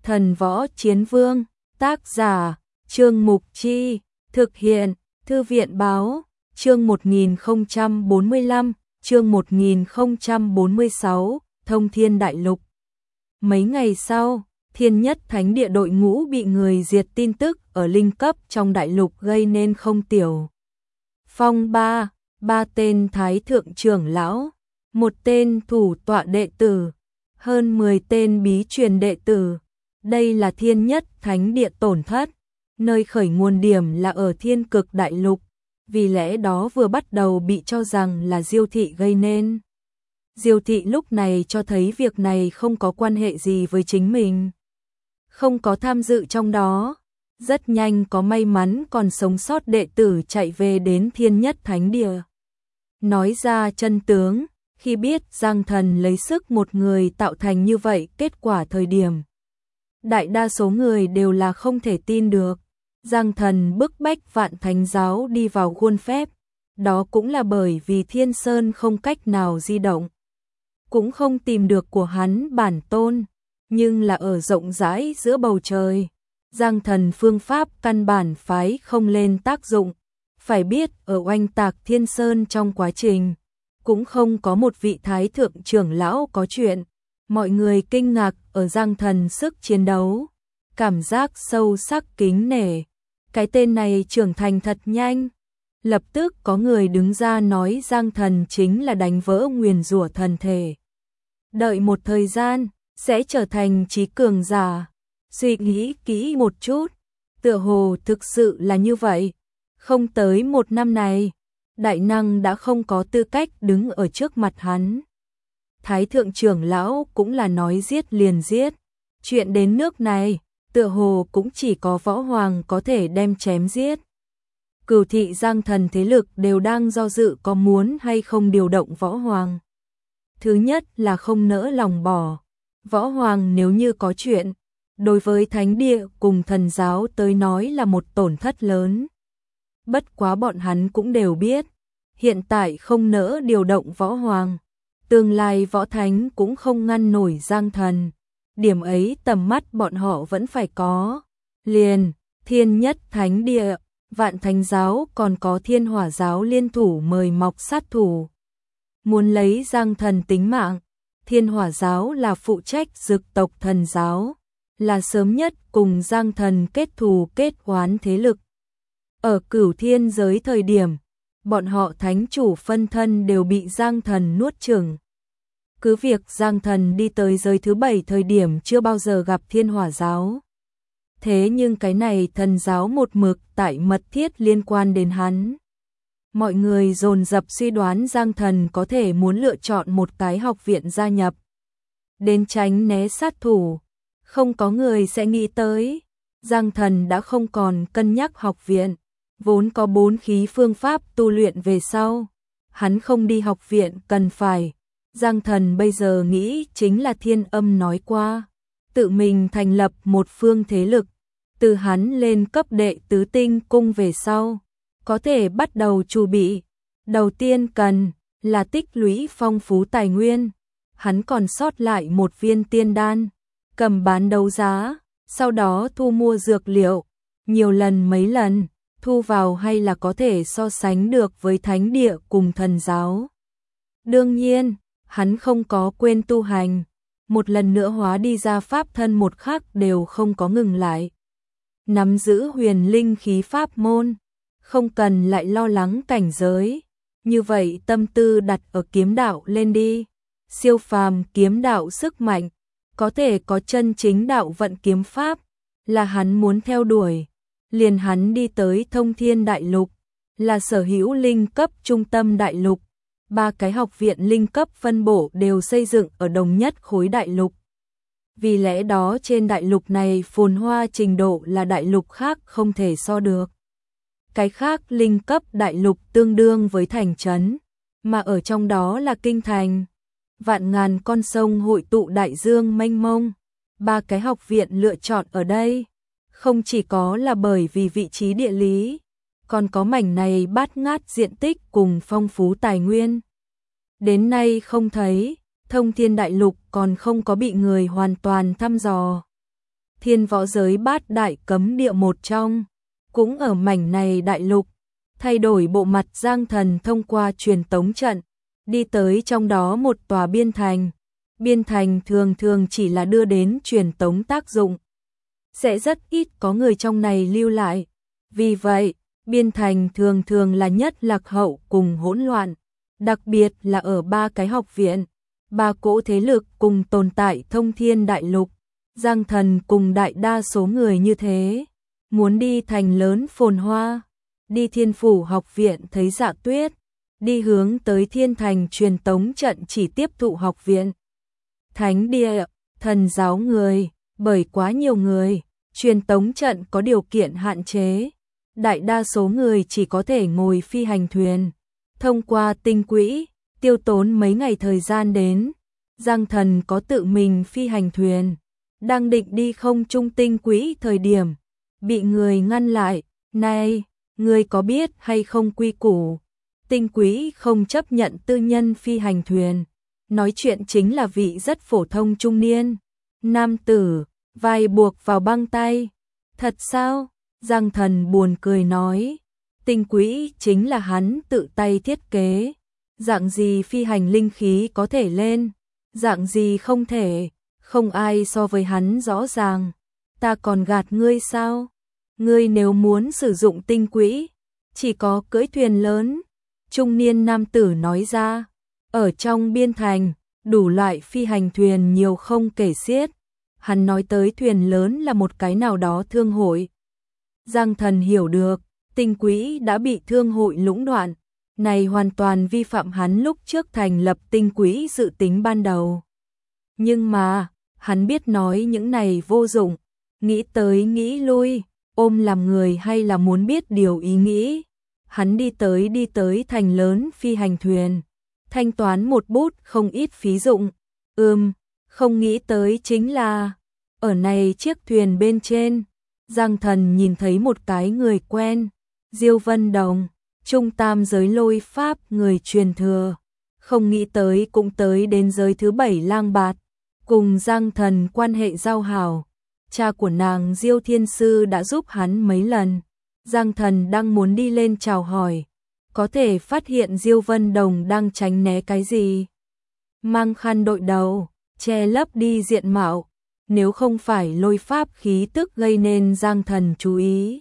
Thần Võ Chiến Vương, tác giả, Trương Mục Chi, thực hiện, Thư viện Báo, chương 1045, chương 1046, Thông Thiên Đại Lục. Mấy ngày sau, Thiên Nhất Thánh Địa đội ngũ bị người diệt tin tức ở linh cấp trong đại lục gây nên không tiểu phong ba tên thái thượng trưởng lão, một tên thủ tọa đệ tử, hơn 10 tên bí truyền đệ tử. Đây là Thiên Nhất Thánh Địa tổn thất, nơi khởi nguồn điểm là ở Thiên Cực Đại Lục, vì lẽ đó vừa bắt đầu bị cho rằng là Diêu Thị gây nên. Diêu Thị lúc này cho thấy việc này không có quan hệ gì với chính mình, không có tham dự trong đó. Rất nhanh có may mắn còn sống sót đệ tử chạy về đến Thiên Nhất Thánh Địa, nói ra chân tướng. Khi biết Giang Thần lấy sức một người tạo thành như vậy kết quả thời điểm, đại đa số người đều là không thể tin được. Giang Thần bức bách Vạn Thánh Giáo đi vào khuôn phép, đó cũng là bởi vì Thiên Sơn không cách nào di động, cũng không tìm được của hắn bản tôn, nhưng là ở rộng rãi giữa bầu trời. Giang Thần phương pháp căn bản phái không lên tác dụng. Phải biết ở oanh tạc Thiên Sơn trong quá trình, cũng không có một vị thái thượng trưởng lão có chuyện. Mọi người kinh ngạc ở Giang Thần sức chiến đấu, cảm giác sâu sắc kính nể. Cái tên này trưởng thành thật nhanh. Lập tức có người đứng ra nói Giang Thần chính là đánh vỡ nguyền rủa thần thể, đợi một thời gian sẽ trở thành trí cường giả. Suy nghĩ kỹ một chút, tựa hồ thực sự là như vậy. Không tới một năm này, đại năng đã không có tư cách đứng ở trước mặt hắn. Thái thượng trưởng lão cũng là nói giết liền giết. Chuyện đến nước này, tựa hồ cũng chỉ có Võ Hoàng có thể đem chém giết. Cửu thị Giang Thần thế lực đều đang do dự có muốn hay không điều động Võ Hoàng. Thứ nhất là không nỡ lòng bỏ Võ Hoàng, nếu như có chuyện, đối với Thánh Địa cùng Thần Giáo tới nói là một tổn thất lớn. Bất quá bọn hắn cũng đều biết, hiện tại không nỡ điều động Võ Hoàng, tương lai Võ Thánh cũng không ngăn nổi Giang Thần. Điểm ấy tầm mắt bọn họ vẫn phải có. Liền, Thiên Nhất Thánh Địa, Vạn Thánh Giáo còn có Thiên Hỏa Giáo liên thủ mời mọc sát thủ, muốn lấy Giang Thần tính mạng. Thiên Hỏa Giáo là phụ trách Dực tộc Thần Giáo, là sớm nhất cùng Giang Thần kết thù kết oán thế lực. Ở Cửu Thiên giới thời điểm, bọn họ thánh chủ phân thân đều bị Giang Thần nuốt chửng. Cứ việc Giang Thần đi tới giới thứ 7 thời điểm chưa bao giờ gặp Thiên Hỏa Giáo. Thế nhưng cái này Thần Giáo một mực tại mật thiết liên quan đến hắn. Mọi người dồn dập suy đoán Giang Thần có thể muốn lựa chọn một cái học viện gia nhập, đến tránh né sát thủ. Không có người sẽ nghĩ tới, Giang Thần đã không còn cân nhắc học viện, vốn có 4 khí phương pháp tu luyện về sau. Hắn không đi học viện cần phải. Giang Thần bây giờ nghĩ chính là Thiên Âm nói qua, tự mình thành lập một phương thế lực. Từ hắn lên cấp đệ tứ tinh cung về sau, có thể bắt đầu chuẩn bị. Đầu tiên cần là tích lũy phong phú tài nguyên. Hắn còn sót lại một viên tiên đan, cầm bán đấu giá, sau đó thu mua dược liệu, nhiều lần mấy lần, thu vào hay là có thể so sánh được với Thánh Địa cùng Thần Giáo. Đương nhiên, hắn không có quên tu hành, một lần nữa hóa đi ra pháp thân một khắc đều không có ngừng lại. Nắm giữ huyền linh khí pháp môn, không cần lại lo lắng cảnh giới, như vậy tâm tư đặt ở kiếm đạo lên đi. Siêu phàm kiếm đạo sức mạnh, có thể có chân chính đạo vận kiếm pháp, là hắn muốn theo đuổi. Liền hắn đi tới Thông Thiên Đại Lục, là sở hữu linh cấp trung tâm đại lục. 3 cái học viện linh cấp phân bổ đều xây dựng ở đồng nhất khối đại lục. Vì lẽ đó trên đại lục này phồn hoa trình độ là đại lục khác không thể so được. Cái khác linh cấp đại lục tương đương với thành trấn, mà ở trong đó là kinh thành. Vạn ngàn con sông hội tụ đại dương mênh mông. 3 cái học viện lựa chọn ở đây, không chỉ có là bởi vì vị trí địa lý, còn có mảnh này bát ngát diện tích cùng phong phú tài nguyên. Đến nay không thấy, Thông Thiên Đại Lục còn không có bị người hoàn toàn thăm dò. thiên võ giới bát đại cấm địa một trong, cũng ở mảnh này đại lục. Thay đổi bộ mặt Giang Thần thông qua truyền tống trận, đi tới trong đó một tòa biên thành. Biên thành thường thường chỉ là đưa đến truyền tống tác dụng, sẽ rất ít có người trong này lưu lại. Vì vậy, biên thành thường thường là nhất lạc hậu cùng hỗn loạn, đặc biệt là ở ba cái học viện, ba cỗ thế lực cùng tồn tại thông thiên đại lục. Giang Thần cùng đại đa số người như thế, muốn đi thành lớn phồn hoa, đi Thiên Phủ học viện thấy Dạ Tuyết, đi hướng tới Thiên Thành truyền tống trận chỉ tiếp thụ học viện. Thánh địa, thần giáo người, bởi quá nhiều người, truyền tống trận có điều kiện hạn chế. Đại đa số người chỉ có thể ngồi phi hành thuyền, thông qua tinh quỹ, tiêu tốn mấy ngày thời gian đến. Giang Thần có tự mình phi hành thuyền, đang định đi không trung tinh quỹ thời điểm, bị người ngăn lại. Này, ngươi có biết hay không quy củ? Tinh quỹ không chấp nhận tư nhân phi hành thuyền. Nói chuyện chính là vị rất phổ thông trung niên nam tử, vai buộc vào băng tay. Thật sao? Giang Thần buồn cười nói. Tinh quỹ chính là hắn tự tay thiết kế. Dạng gì phi hành linh khí có thể lên, dạng gì không thể, không ai so với hắn rõ ràng. Ta còn gạt ngươi sao? Ngươi nếu muốn sử dụng tinh quỹ, chỉ có cưỡi thuyền lớn. Trung niên nam tử nói ra. Ở trong biên thành, đủ loại phi hành thuyền nhiều không kể xiết. Hắn nói tới thuyền lớn là một cái nào đó thương hội. Giang Thần hiểu được, tinh quỹ đã bị thương hội lũng đoạn. Này hoàn toàn vi phạm hắn lúc trước thành lập tinh quỹ dự tính ban đầu. Nhưng mà, hắn biết nói những này vô dụng. Nghĩ tới nghĩ lui, ôm làm người hay là muốn biết điều ý nghĩ. Hắn đi tới thành lớn phi hành thuyền, thanh toán một bút không ít phí dụng. Không nghĩ tới chính là, ở này chiếc thuyền bên trên, Giang Thần nhìn thấy một cái người quen, Diêu Vân Đồng, trung tam giới lôi pháp người truyền thừa. Không nghĩ tới cũng tới đến giới thứ 7 lang bạt, cùng Giang Thần quan hệ giao hảo. Cha của nàng Diêu Thiên Sư đã giúp hắn mấy lần. Giang Thần đang muốn đi lên chào hỏi, có thể phát hiện Diêu Vân Đồng đang tránh né cái gì. Mang khăn đội đầu, che lấp đi diện mạo, nếu không phải lôi pháp khí tức gây nên Giang Thần chú ý,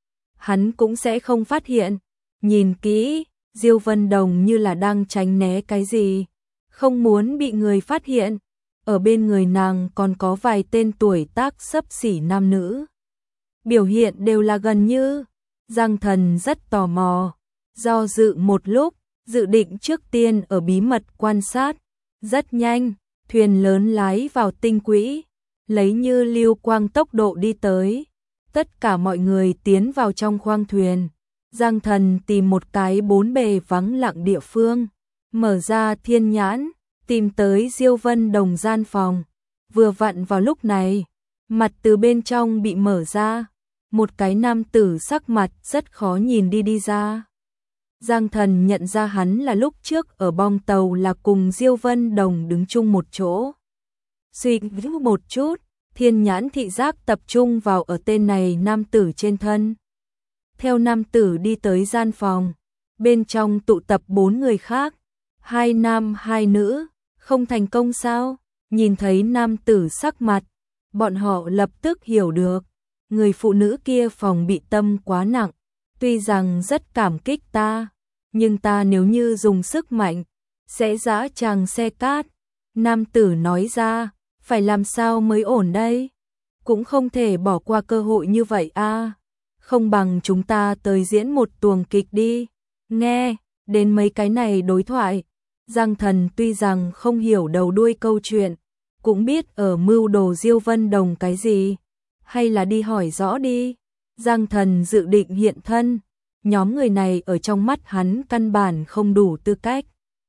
hắn cũng sẽ không phát hiện. Nhìn kỹ, Diêu Vân Đồng như là đang tránh né cái gì, không muốn bị người phát hiện. Ở bên người nàng còn có vài tên tuổi tác xấp xỉ nam nữ. Biểu hiện đều là gần như. Giang Thần rất tò mò, do dự một lúc, dự định trước tiên ở bí mật quan sát. Rất nhanh, thuyền lớn lái vào tinh quỹ, lấy như lưu quang tốc độ đi tới. Tất cả mọi người tiến vào trong khoang thuyền. Giang Thần tìm một cái bốn bề vắng lặng địa phương, mở ra thiên nhãn, tìm tới Diêu Vân Đồng gian phòng. Vừa vặn vào lúc này, mặt từ bên trong bị mở ra, một cái nam tử sắc mặt rất khó nhìn đi ra. Giang Thần nhận ra hắn là lúc trước ở bong tàu là cùng Diêu Vân Đồng đứng chung một chỗ. Suy nghĩ một chút, thiên nhãn thị giác tập trung vào ở tên này nam tử trên thân. Theo nam tử đi tới gian phòng, bên trong tụ tập 4 người khác, 2 nam 2 nữ, không thành công sao? Nhìn thấy nam tử sắc mặt, bọn họ lập tức hiểu được, người phụ nữ kia phòng bị tâm quá nặng, tuy rằng rất cảm kích ta, nhưng ta nếu như dùng sức mạnh, sẽ giã chàng xe cát. Nam tử nói ra, phải làm sao mới ổn đây? Cũng không thể bỏ qua cơ hội như vậy a. Không bằng chúng ta tới diễn một tuồng kịch đi. Nghe, đến mấy cái này đối thoại, Giang Thần tuy rằng không hiểu đầu đuôi câu chuyện, cũng biết ở mưu đồ Diêu Vân Đồng cái gì, hay là đi hỏi rõ đi. Giang Thần dự định hiện thân, nhóm người này ở trong mắt hắn căn bản không đủ tư cách.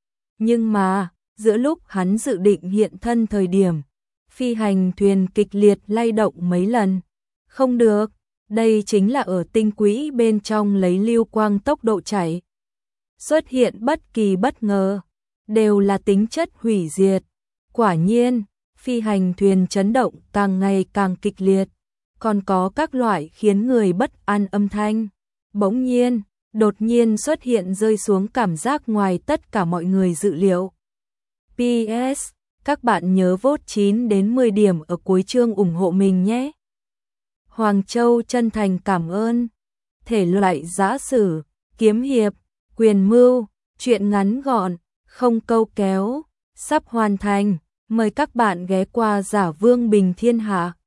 Nhưng mà, giữa lúc hắn dự định hiện thân thời điểm, phi hành thuyền kịch liệt lay động mấy lần. Không được, đây chính là ở tinh quỹ bên trong lấy lưu quang tốc độ chạy. Xuất hiện bất kỳ bất ngờ, đều là tính chất hủy diệt. Quả nhiên, phi hành thuyền chấn động càng ngày càng kịch liệt, còn có các loại khiến người bất an âm thanh. Bỗng nhiên, đột nhiên xuất hiện rơi xuống cảm giác ngoài tất cả mọi người dự liệu. PS, các bạn nhớ vote 9 đến 10 điểm ở cuối chương ủng hộ mình nhé. Hoàng Châu chân thành cảm ơn. Thể loại giã sử, kiếm hiệp, quyền mưu, truyện ngắn gọn, không câu kéo, sắp hoàn thành. Mời các bạn ghé qua Giả Vương Bình Thiên Hạ.